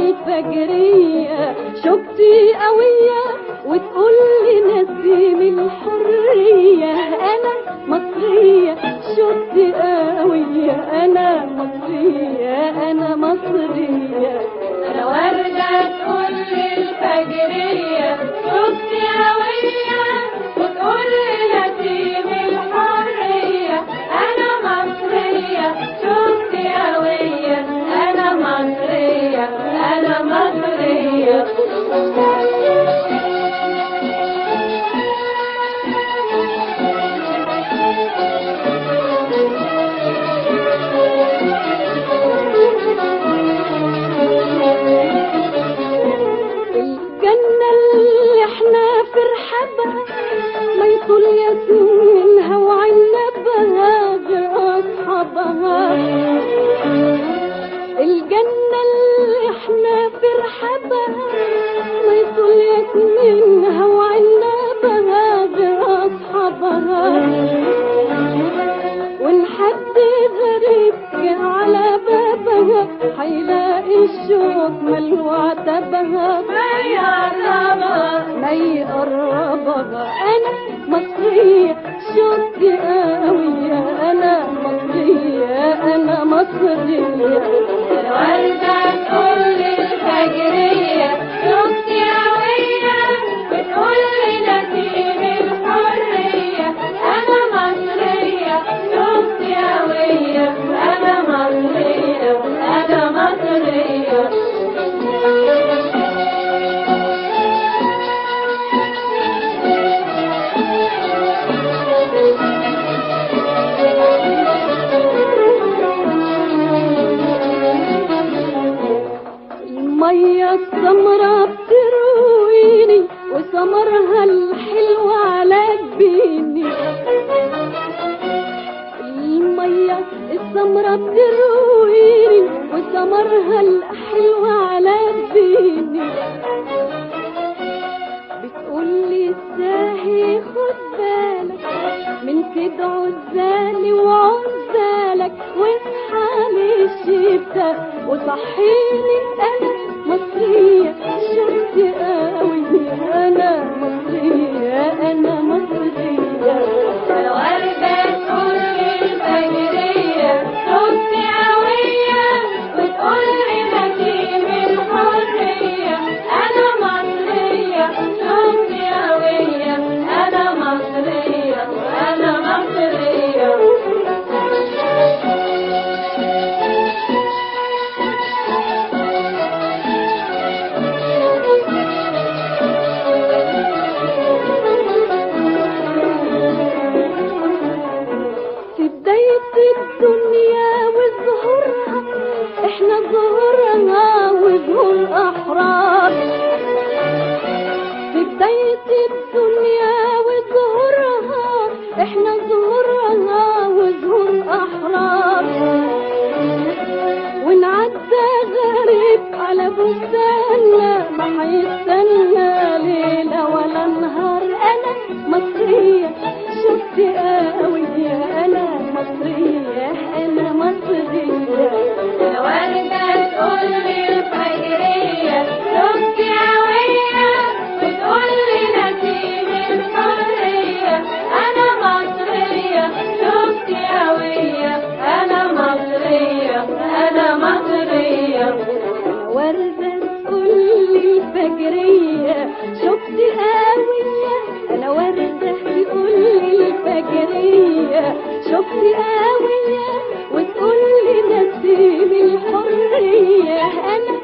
الفجرية شفتي قوية وتقول لي نسيم الحرية أنا مصرية شفتي قوية أنا مصرية أنا مصرية أنا وردة تقول لي الفجرية شفتي قوية وتقول لي نسيم الحرية أنا مصرية شفتي قوية أنا مصرية أنا مصرية الجنة اللي احنا في رحابها ما يطول ياسمينها وعنبها غير أصحابها الجنة اللي احنا في رحابها ما يطول ياسمينها وعنبها غير أصحابها وإن حد غريب جه على بابها هيلاقي الشوق ملو عتبها ما يقربها أنا مصرية شوقي قوية أنا مصرية أنا مصرية وردة تقول لي الفجرية شفتي قوية وتقول لي نسيم الحرية أنا مصرية شفتي قوية أنا مصرية أنا مصرية المية السمرة بترويني وسمرها الحلو على جبيني المية السمرة بترويني وسمرها الحلو على جبيني بتقولي الساهي خد بالك من كده عزالي وعزالك واصحى للشتا وصحيني انا مصرية شفتي قوي انا مصرية انا مصرية وردة تقول لي الفجرية شفتي قوية وتقول لي نسيم الحرية أنا مصرية شفتي قوية أنا مصرية أنا مصرية في بداية الدنيا وظهورها احنا ظهورها وظهور احرار في بداية الدنيا وظهورها احنا ظهورها وظهور احرار ونعدى غريب على بستاننا ما هيستنى ليلة ولا نهار انا مصرية شفتي قوية انا مصرية انا مصرية وردة تقول لي الفجرية شفتي قوية وتقول لي نسيم الحرية أنا مصرية شفتي قوية أنا مصرية أنا مصرية وردة تقول لي الفجرية شفتي قوية أنا وردة تقول لي الفجرية شفتي قوية وتقول لي نسيم الحرية أنا